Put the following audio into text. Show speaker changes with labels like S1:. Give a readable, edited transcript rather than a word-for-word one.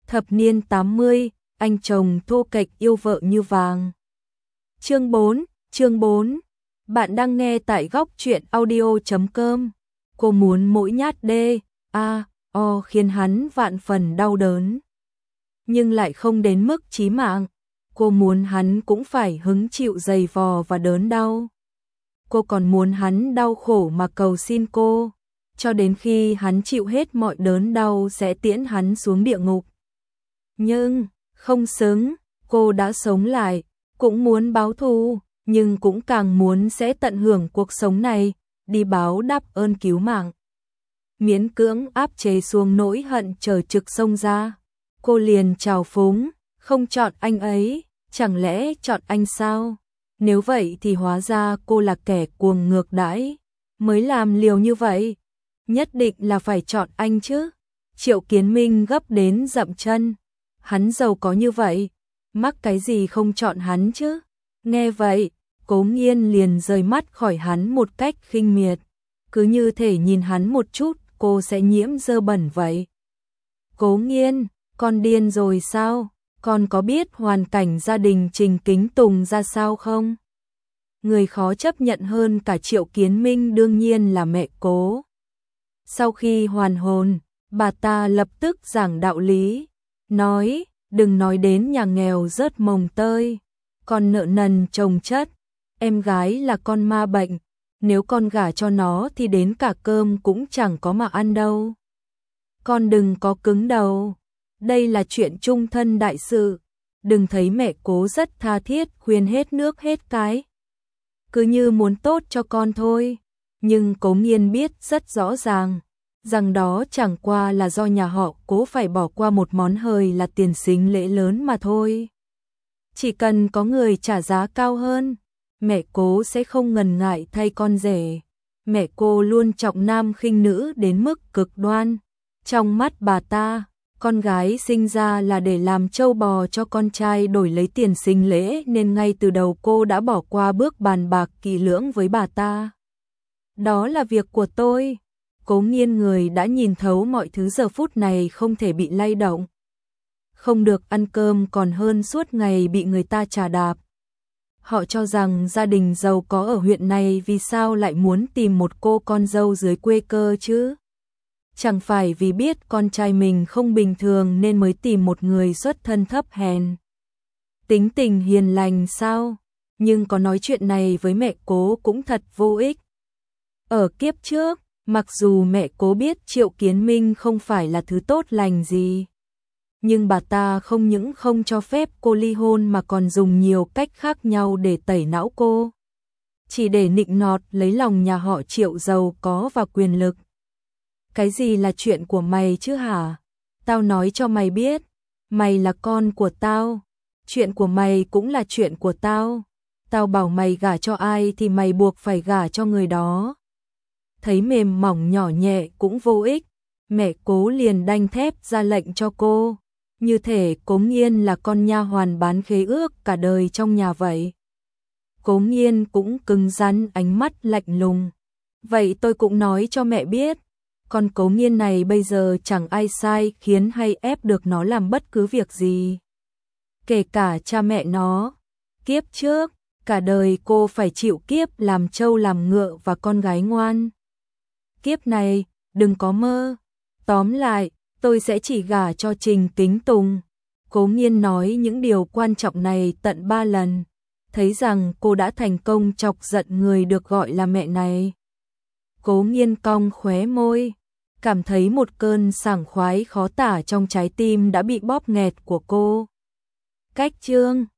S1: Thập niên 80, anh chồng thô kệch yêu vợ như vàng. Chương 4. Bạn đang nghe tại góc truyện audio.com. Cô muốn mỗi nhát khiến hắn vạn phần đau đớn. Nhưng lại không đến mức chí mạng. Cô muốn hắn cũng phải hứng chịu dày vò và đớn đau. Cô còn muốn hắn đau khổ mà cầu xin cô, cho đến khi hắn chịu hết mọi đớn đau sẽ tiễn hắn xuống địa ngục. Nhưng, không xứng, cô đã sống lại, cũng muốn báo thù, nhưng cũng càng muốn sẽ tận hưởng cuộc sống này, đi báo đáp ơn cứu mạng. Miễn cưỡng áp chế xuống nỗi hận chờ trực xông ra, cô liền trào phúng, không chọn anh ấy, chẳng lẽ chọn anh sao? Nếu vậy thì hóa ra cô là kẻ cuồng ngược đãi, mới làm liều như vậy. Nhất định là phải chọn anh chứ. Triệu Kiến Minh gấp đến dậm chân. Hắn giàu có như vậy, mắc cái gì không chọn hắn chứ? Nghe vậy, Cố Nghiên liền rời mắt khỏi hắn một cách khinh miệt. Cứ như thể nhìn hắn một chút, cô sẽ nhiễm dơ bẩn vậy. Cố Nghiên, con điên rồi sao? Con có biết hoàn cảnh gia đình Trình Kính Tùng ra sao không? Người khó chấp nhận hơn cả Triệu Kiến Minh đương nhiên là mẹ Cố. Sau khi hoàn hồn, bà ta lập tức giảng đạo lý, nói, đừng nói đến nhà nghèo rớt mồng tơi, con nợ nần chồng chất, em gái là con ma bệnh, nếu con gả cho nó thì đến cả cơm cũng chẳng có mà ăn đâu. Con đừng có cứng đầu, đây là chuyện chung thân đại sự, đừng thấy mẹ Cố rất tha thiết khuyên hết nước hết cái. Cứ như muốn tốt cho con thôi, nhưng Cố Nghiên biết rất rõ ràng, rằng đó chẳng qua là do nhà họ Cố phải bỏ qua một món hời là tiền sính lễ lớn mà thôi. Chỉ cần có người trả giá cao hơn, mẹ Cố sẽ không ngần ngại thay con rể. Mẹ cô luôn trọng nam khinh nữ đến mức cực đoan. Trong mắt bà ta, con gái sinh ra là để làm trâu bò cho con trai đổi lấy tiền sính lễ, nên ngay từ đầu cô đã bỏ qua bước bàn bạc kỹ lưỡng với bà ta. Đó là việc của tôi. Cố Nghiên người đã nhìn thấu mọi thứ giờ phút này không thể bị lay động. Không được ăn cơm còn hơn suốt ngày bị người ta chà đạp. Họ cho rằng gia đình giàu có ở huyện này vì sao lại muốn tìm một cô con dâu dưới quê cơ chứ? Chẳng phải vì biết con trai mình không bình thường nên mới tìm một người xuất thân thấp hèn, tính tình hiền lành sao? Nhưng có nói chuyện này với mẹ Cố cũng thật vô ích. Ở kiếp trước, mặc dù mẹ Cố biết Triệu Kiến Minh không phải là thứ tốt lành gì, nhưng bà ta không những không cho phép cô ly hôn mà còn dùng nhiều cách khác nhau để tẩy não cô, chỉ để nịnh nọt lấy lòng nhà họ Triệu giàu có và quyền lực. Cái gì là chuyện của mày chứ hả? Tao nói cho mày biết, mày là con của tao, chuyện của mày cũng là chuyện của tao. Tao bảo mày gả cho ai thì mày buộc phải gả cho người đó. Thấy mềm mỏng nhỏ nhẹ cũng vô ích, mẹ Cố liền đanh thép ra lệnh cho cô, như thể Cố Nghiên là con nha hoàn bán khế ước cả đời trong nhà vậy. Cố Nghiên cũng cứng rắn, ánh mắt lạnh lùng. Vậy tôi cũng nói cho mẹ biết, con Cố Nghiên này bây giờ chẳng ai sai khiến hay ép được nó làm bất cứ việc gì, kể cả cha mẹ nó. Kiếp trước, cả đời cô phải chịu kiếp làm trâu làm ngựa và con gái ngoan. Kiếp này, đừng có mơ. Tóm lại, tôi sẽ chỉ gả cho Trình Kính Tùng. Cố Nghiên nói những điều quan trọng này tận 3 lần, thấy rằng cô đã thành công chọc giận người được gọi là mẹ này. Cố Nghiên cong khóe môi, cảm thấy một cơn sảng khoái khó tả trong trái tim đã bị bóp nghẹt của cô. Cách chương